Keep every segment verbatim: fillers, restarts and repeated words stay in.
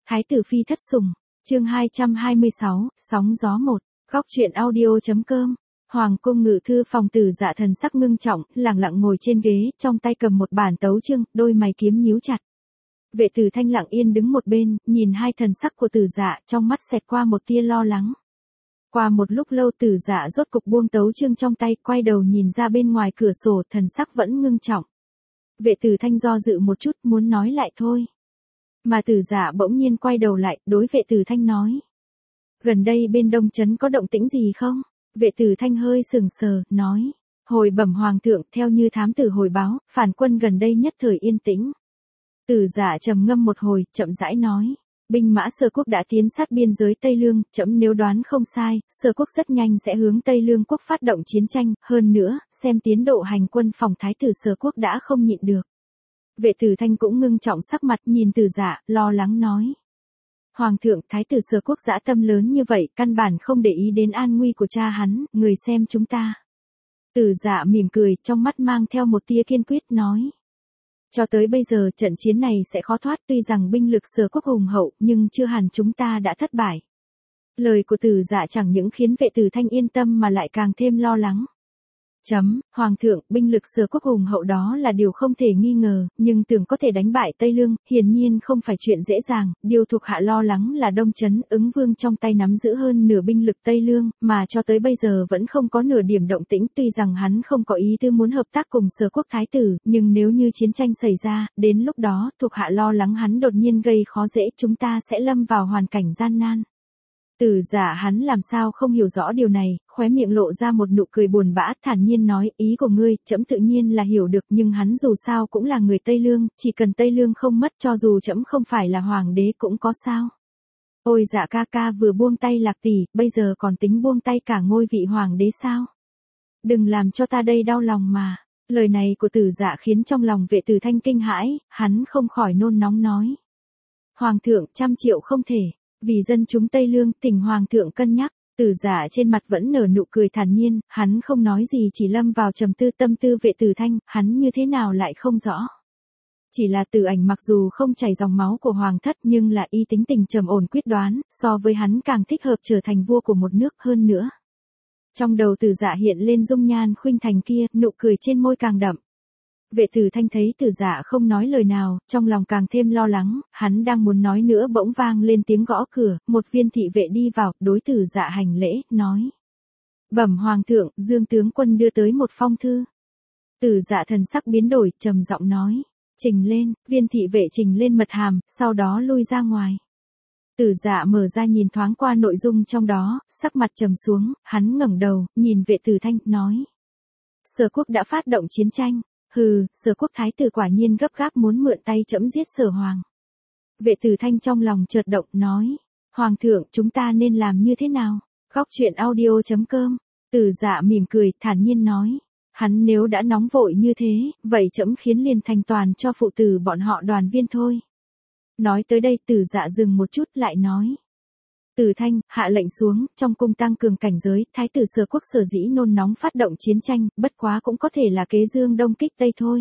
Thái tử phi thất sủng, chương hai trăm hai mươi sáu, sóng gió một, góc truyện audio.com. Hoàng cung ngự thư phòng Tử Dạ thần sắc ngưng trọng, lặng lặng ngồi trên ghế, trong tay cầm một bản tấu chương, đôi mày kiếm nhíu chặt. Vệ Tử Thanh lặng yên đứng một bên, nhìn hai thần sắc của Tử Dạ, trong mắt xẹt qua một tia lo lắng. Qua một lúc lâu Tử Dạ rốt cục buông tấu chương trong tay, quay đầu nhìn ra bên ngoài cửa sổ, thần sắc vẫn ngưng trọng. Vệ Tử Thanh do dự một chút, muốn nói lại thôi. Mà Tử Dạ bỗng nhiên quay đầu lại, đối Vệ Tử Thanh nói. Gần đây bên Đông Trấn có động tĩnh gì không? Vệ Tử Thanh hơi sừng sờ, nói. Hồi bẩm Hoàng thượng, theo như thám tử hồi báo, phản quân gần đây nhất thời yên tĩnh. Tử Dạ trầm ngâm một hồi, chậm rãi nói. Binh mã Sở quốc đã tiến sát biên giới Tây Lương, trẫm nếu đoán không sai, Sở quốc rất nhanh sẽ hướng Tây Lương quốc phát động chiến tranh, hơn nữa, xem tiến độ hành quân phòng thái tử Sở quốc đã không nhịn được. Vệ Tử Thanh cũng ngưng trọng sắc mặt, nhìn Tử Dạ, lo lắng nói. Hoàng thượng, thái tử Sở quốc dã tâm lớn như vậy, căn bản không để ý đến an nguy của cha hắn, người xem chúng ta. Tử Dạ mỉm cười, trong mắt mang theo một tia kiên quyết, nói. Cho tới bây giờ trận chiến này sẽ khó thoát, tuy rằng binh lực Sở quốc hùng hậu, nhưng chưa hẳn chúng ta đã thất bại. Lời của Tử Dạ chẳng những khiến Vệ Tử Thanh yên tâm mà lại càng thêm lo lắng. Chấm, Hoàng thượng, binh lực Sở quốc hùng hậu đó là điều không thể nghi ngờ, nhưng tưởng có thể đánh bại Tây Lương, hiển nhiên không phải chuyện dễ dàng, điều thuộc hạ lo lắng là Đông Trấn Ứng Vương trong tay nắm giữ hơn nửa binh lực Tây Lương, mà cho tới bây giờ vẫn không có nửa điểm động tĩnh, tuy rằng hắn không có ý tư muốn hợp tác cùng Sở quốc thái tử, nhưng nếu như chiến tranh xảy ra, đến lúc đó, thuộc hạ lo lắng hắn đột nhiên gây khó dễ, chúng ta sẽ lâm vào hoàn cảnh gian nan. Tử Dạ hắn làm sao không hiểu rõ điều này, khóe miệng lộ ra một nụ cười buồn bã, thản nhiên nói, ý của ngươi, trẫm tự nhiên là hiểu được, nhưng hắn dù sao cũng là người Tây Lương, chỉ cần Tây Lương không mất, cho dù trẫm không phải là hoàng đế cũng có sao. Ôi Dạ ca ca vừa buông tay Lạc tỷ, bây giờ còn tính buông tay cả ngôi vị hoàng đế sao? Đừng làm cho ta đây đau lòng mà. Lời này của Tử Dạ khiến trong lòng Vệ Tử Thanh kinh hãi, hắn không khỏi nôn nóng nói. Hoàng thượng, trăm triệu không thể. Vì dân chúng Tây Lương, thỉnh Hoàng thượng cân nhắc. Tử Dạ trên mặt vẫn nở nụ cười thản nhiên, hắn không nói gì, chỉ lâm vào trầm tư. Tâm tư Vệ Tử Thanh, hắn như thế nào lại không rõ. Chỉ là Tử Ảnh mặc dù không chảy dòng máu của hoàng thất, nhưng là y tính tình trầm ổn quyết đoán, so với hắn càng thích hợp trở thành vua của một nước hơn nữa. Trong đầu Tử Dạ hiện lên dung nhan khuynh thành kia, nụ cười trên môi càng đậm. Vệ Tử Thanh thấy Tử Dạ không nói lời nào, trong lòng càng thêm lo lắng, hắn đang muốn nói nữa bỗng vang lên tiếng gõ cửa, một viên thị vệ đi vào, đối Tử Dạ hành lễ, nói. Bẩm Hoàng thượng, Dương tướng quân đưa tới một phong thư. Tử Dạ thần sắc biến đổi, trầm giọng nói. Trình lên, viên thị vệ trình lên mật hàm, sau đó lui ra ngoài. Tử Dạ mở ra nhìn thoáng qua nội dung trong đó, sắc mặt trầm xuống, hắn ngẩng đầu, nhìn Vệ Tử Thanh, nói. Sở quốc đã phát động chiến tranh. Hừ, Sở quốc thái tử quả nhiên gấp gáp muốn mượn tay trẫm giết Sở hoàng. Vệ Tử Thanh trong lòng chợt động, nói. Hoàng thượng, chúng ta nên làm như thế nào? Góc truyện audio.com. Tử Dạ mỉm cười, thản nhiên nói. Hắn nếu đã nóng vội như thế, vậy trẫm khiến liền thành toàn cho phụ tử bọn họ đoàn viên thôi. Nói tới đây Tử Dạ dừng một chút lại nói. Tử Thanh, hạ lệnh xuống, trong cung tăng cường cảnh giới, thái tử Sở quốc sở dĩ nôn nóng phát động chiến tranh, bất quá cũng có thể là kế dương đông kích tây thôi.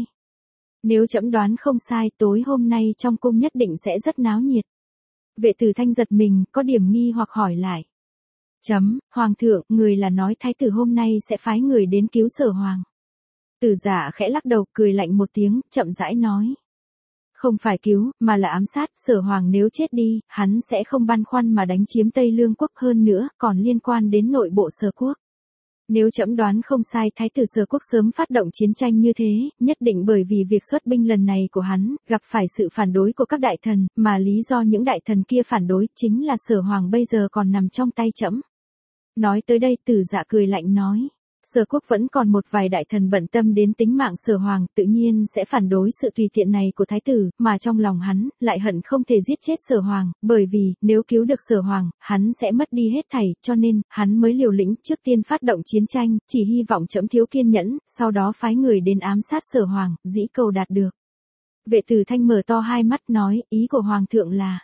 Nếu trẫm đoán không sai, tối hôm nay trong cung nhất định sẽ rất náo nhiệt. Vệ Tử Thanh giật mình, có điểm nghi hoặc hỏi lại. Chấm, Hoàng thượng, người là nói thái tử hôm nay sẽ phái người đến cứu Sở hoàng. Tử Dạ khẽ lắc đầu, cười lạnh một tiếng, chậm rãi nói. Không phải cứu, mà là ám sát, Sở hoàng nếu chết đi, hắn sẽ không băn khoăn mà đánh chiếm Tây Lương quốc hơn nữa, còn liên quan đến nội bộ Sở quốc. Nếu trẫm đoán không sai, thái tử Sở quốc sớm phát động chiến tranh như thế, nhất định bởi vì việc xuất binh lần này của hắn, gặp phải sự phản đối của các đại thần, mà lý do những đại thần kia phản đối, chính là Sở hoàng bây giờ còn nằm trong tay trẫm. Nói tới đây Tử Dạ cười lạnh nói. Sở quốc vẫn còn một vài đại thần bận tâm đến tính mạng Sở hoàng, tự nhiên sẽ phản đối sự tùy tiện này của thái tử, mà trong lòng hắn, lại hận không thể giết chết Sở hoàng, bởi vì, nếu cứu được Sở hoàng, hắn sẽ mất đi hết thảy, cho nên, hắn mới liều lĩnh trước tiên phát động chiến tranh, chỉ hy vọng trẫm thiếu kiên nhẫn, sau đó phái người đến ám sát Sở hoàng, dĩ cầu đạt được. Vệ Tử Thanh mở to hai mắt nói, ý của Hoàng thượng là.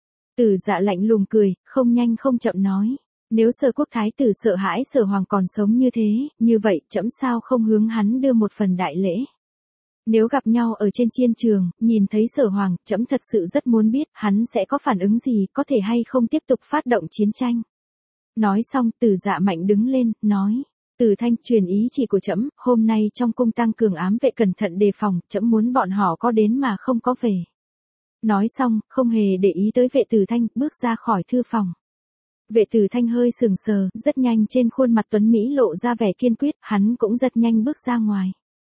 Tử Dạ lạnh lùng cười, không nhanh không chậm nói. Nếu Sở quốc thái tử sợ hãi Sở hoàng còn sống như thế, như vậy trẫm sao không hướng hắn đưa một phần đại lễ. Nếu gặp nhau ở trên chiến trường, nhìn thấy Sở Hoàng, trẫm thật sự rất muốn biết, hắn sẽ có phản ứng gì, có thể hay không tiếp tục phát động chiến tranh. Nói xong, Từ Dạ mạnh đứng lên, nói. Từ Thanh, truyền ý chỉ của trẫm, hôm nay trong cung tăng cường ám vệ cẩn thận đề phòng, trẫm muốn bọn họ có đến mà không có về. Nói xong, không hề để ý tới vệ Từ Thanh, bước ra khỏi thư phòng. Vệ Từ Thanh hơi sừng sờ, rất nhanh trên khuôn mặt tuấn Mỹ lộ ra vẻ kiên quyết, hắn cũng rất nhanh bước ra ngoài.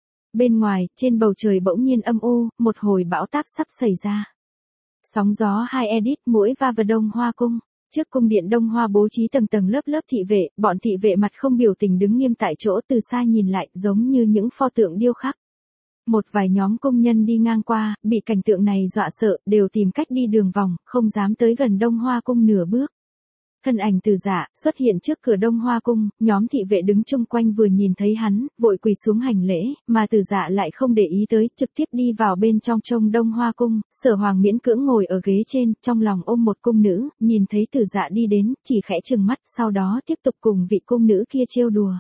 Bên ngoài, trên bầu trời bỗng nhiên âm u, một hồi bão táp sắp xảy ra. Sóng gió hai edit mũi va vào Đông Hoa cung. Trước cung điện Đông Hoa bố trí tầng tầng lớp lớp thị vệ, bọn thị vệ mặt không biểu tình đứng nghiêm tại chỗ, từ xa nhìn lại giống như những pho tượng điêu khắc. Một vài nhóm công nhân đi ngang qua, bị cảnh tượng này dọa sợ, đều tìm cách đi đường vòng, không dám tới gần Đông Hoa cung nửa bước. Thân ảnh Từ Dạ xuất hiện trước cửa Đông Hoa cung, nhóm thị vệ đứng chung quanh vừa nhìn thấy hắn, vội quỳ xuống hành lễ, mà Từ Dạ lại không để ý tới, trực tiếp đi vào bên trong trông Đông Hoa cung. Sở Hoàng miễn cưỡng ngồi ở ghế trên, trong lòng ôm một cung nữ, nhìn thấy Từ Dạ đi đến, chỉ khẽ trừng mắt, sau đó tiếp tục cùng vị cung nữ kia trêu đùa.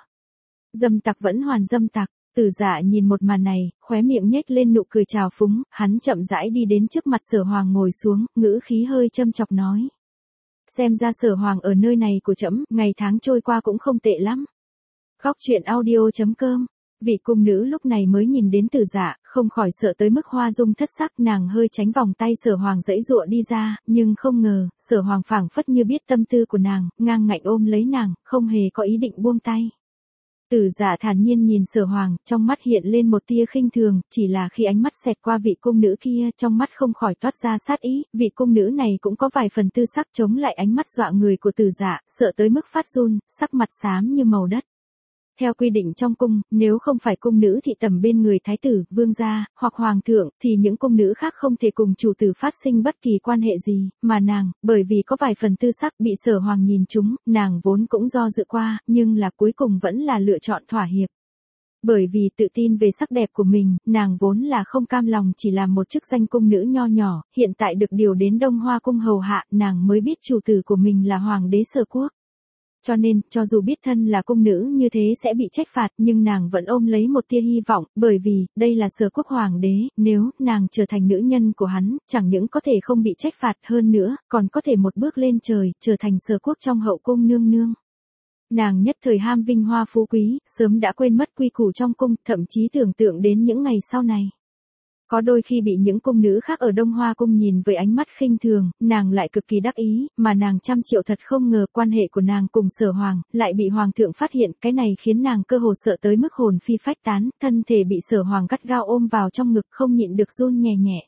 Dâm tặc vẫn hoàn dâm tặc. Từ Dạ nhìn một màn này, khóe miệng nhếch lên nụ cười trào phúng, hắn chậm rãi đi đến trước mặt Sở Hoàng ngồi xuống, ngữ khí hơi châm chọc nói. Xem ra Sở Hoàng ở nơi này của trẫm, ngày tháng trôi qua cũng không tệ lắm. Góc truyện audio chấm com. Vị cung nữ lúc này mới nhìn đến Từ Dạ, không khỏi sợ tới mức hoa dung thất sắc, nàng hơi tránh vòng tay Sở Hoàng giãy giụa đi ra, nhưng không ngờ, Sở Hoàng phảng phất như biết tâm tư của nàng, ngang ngạnh ôm lấy nàng, không hề có ý định buông tay. Từ Dạ thản nhiên nhìn Sở Hoàng, trong mắt hiện lên một tia khinh thường, chỉ là khi ánh mắt xẹt qua vị cung nữ kia, trong mắt không khỏi toát ra sát ý, vị cung nữ này cũng có vài phần tư sắc chống lại ánh mắt dọa người của Từ Dạ, sợ tới mức phát run, sắc mặt xám như màu đất. Theo quy định trong cung, nếu không phải cung nữ thị tẩm bên người thái tử, vương gia, hoặc hoàng thượng, thì những cung nữ khác không thể cùng chủ tử phát sinh bất kỳ quan hệ gì, mà nàng, bởi vì có vài phần tư sắc bị Sở Hoàng nhìn trúng, nàng vốn cũng do dự qua, nhưng là cuối cùng vẫn là lựa chọn thỏa hiệp. Bởi vì tự tin về sắc đẹp của mình, nàng vốn là không cam lòng chỉ làm một chức danh cung nữ nho nhỏ, hiện tại được điều đến Đông Hoa cung hầu hạ, nàng mới biết chủ tử của mình là hoàng đế Sở quốc. Cho nên, cho dù biết thân là cung nữ như thế sẽ bị trách phạt, nhưng nàng vẫn ôm lấy một tia hy vọng, bởi vì, đây là Sở quốc hoàng đế, nếu nàng trở thành nữ nhân của hắn, chẳng những có thể không bị trách phạt hơn nữa, còn có thể một bước lên trời, trở thành Sở quốc trong hậu cung nương nương. Nàng nhất thời ham vinh hoa phú quý, sớm đã quên mất quy củ trong cung, thậm chí tưởng tượng đến những ngày sau này. Có đôi khi bị những cung nữ khác ở Đông Hoa cung nhìn với ánh mắt khinh thường, nàng lại cực kỳ đắc ý, mà nàng trăm triệu thật không ngờ quan hệ của nàng cùng Sở Hoàng, lại bị Hoàng thượng phát hiện, cái này khiến nàng cơ hồ sợ tới mức hồn phi phách tán, thân thể bị Sở Hoàng gắt gao ôm vào trong ngực không nhịn được run nhẹ nhẹ.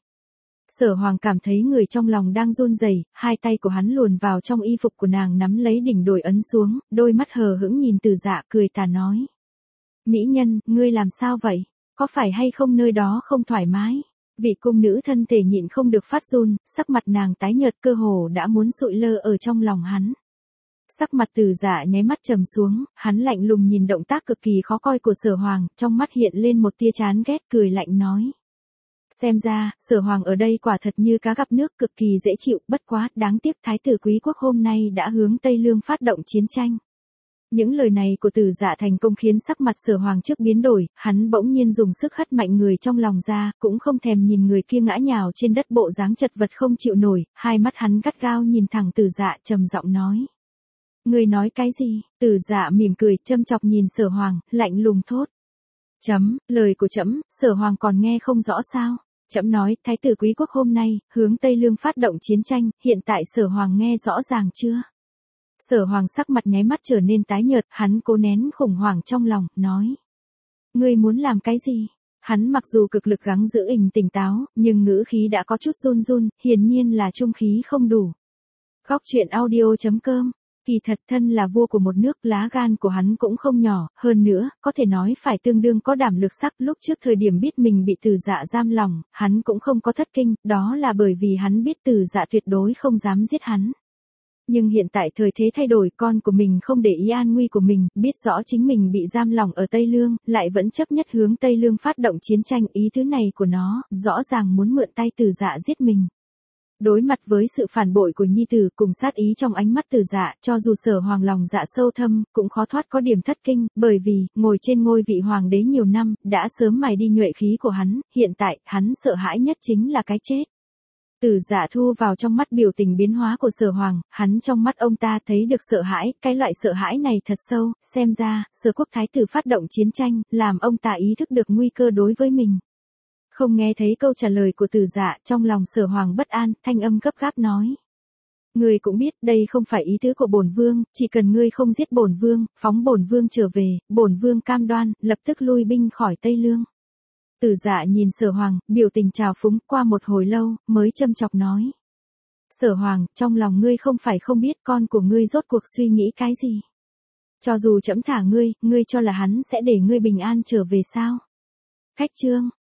Sở Hoàng cảm thấy người trong lòng đang run rẩy, hai tay của hắn luồn vào trong y phục của nàng nắm lấy đỉnh đồi ấn xuống, đôi mắt hờ hững nhìn Từ Dạ cười tà nói. Mỹ nhân, ngươi làm sao vậy? Có phải hay không nơi đó không thoải mái? Vị cung nữ thân thể nhịn không được phát run, sắc mặt nàng tái nhợt cơ hồ đã muốn sụi lơ ở trong lòng hắn. Sắc mặt Từ Dạ nháy mắt trầm xuống, hắn lạnh lùng nhìn động tác cực kỳ khó coi của Sở Hoàng, trong mắt hiện lên một tia chán ghét cười lạnh nói. Xem ra, Sở Hoàng ở đây quả thật như cá gặp nước cực kỳ dễ chịu, bất quá, đáng tiếc Thái tử Quý quốc hôm nay đã hướng Tây Lương phát động chiến tranh. Những lời này của Từ Dạ thành công khiến sắc mặt Sở Hoàng trước biến đổi, hắn bỗng nhiên dùng sức hất mạnh người trong lòng ra, cũng không thèm nhìn người kia ngã nhào trên đất bộ dáng chật vật không chịu nổi, hai mắt hắn gắt gao nhìn thẳng Từ Dạ trầm giọng nói. Ngươi nói cái gì? Từ Dạ mỉm cười, châm chọc nhìn Sở Hoàng, lạnh lùng thốt. Chấm, lời của trẫm, Sở Hoàng còn nghe không rõ sao? Trẫm nói, Thái tử Quý quốc hôm nay, hướng Tây Lương phát động chiến tranh, hiện tại Sở Hoàng nghe rõ ràng chưa? Sở Hoàng sắc mặt nháy mắt trở nên tái nhợt, hắn cố nén khủng hoảng trong lòng, nói. Ngươi muốn làm cái gì? Hắn mặc dù cực lực gắng giữ ình tỉnh táo, nhưng ngữ khí đã có chút run run, hiển nhiên là trung khí không đủ. Góc truyện audio chấm com. Kỳ thật thân là vua của một nước, lá gan của hắn cũng không nhỏ, hơn nữa, có thể nói phải tương đương có đảm lực sắc. Lúc trước thời điểm biết mình bị Từ Dạ giam lòng, hắn cũng không có thất kinh, đó là bởi vì hắn biết Từ Dạ tuyệt đối không dám giết hắn. Nhưng hiện tại thời thế thay đổi, con của mình không để ý an nguy của mình, biết rõ chính mình bị giam lỏng ở Tây Lương, lại vẫn chấp nhất hướng Tây Lương phát động chiến tranh, ý thứ này của nó, rõ ràng muốn mượn tay Từ Dạ giết mình. Đối mặt với sự phản bội của nhi tử cùng sát ý trong ánh mắt Từ Dạ, cho dù Sở Hoàng lòng dạ sâu thâm, cũng khó thoát có điểm thất kinh, bởi vì, ngồi trên ngôi vị hoàng đế nhiều năm, đã sớm mài đi nhuệ khí của hắn, hiện tại, hắn sợ hãi nhất chính là cái chết. Từ Dạ thu vào trong mắt biểu tình biến hóa của Sở Hoàng, hắn trong mắt ông ta thấy được sợ hãi, cái loại sợ hãi này thật sâu, xem ra, Sở Quốc thái tử phát động chiến tranh, làm ông ta ý thức được nguy cơ đối với mình. Không nghe thấy câu trả lời của Từ Dạ, trong lòng Sở Hoàng bất an, thanh âm gấp gáp nói. Ngươi cũng biết, đây không phải ý tứ của bổn vương, chỉ cần ngươi không giết bổn vương, phóng bổn vương trở về, bổn vương cam đoan, lập tức lui binh khỏi Tây Lương. Từ Dạ nhìn Sở Hoàng, biểu tình trào phúng, qua một hồi lâu, mới châm chọc nói. Sở Hoàng, trong lòng ngươi không phải không biết con của ngươi rốt cuộc suy nghĩ cái gì. Cho dù trẫm thả ngươi, ngươi cho là hắn sẽ để ngươi bình an trở về sao? Khách trương,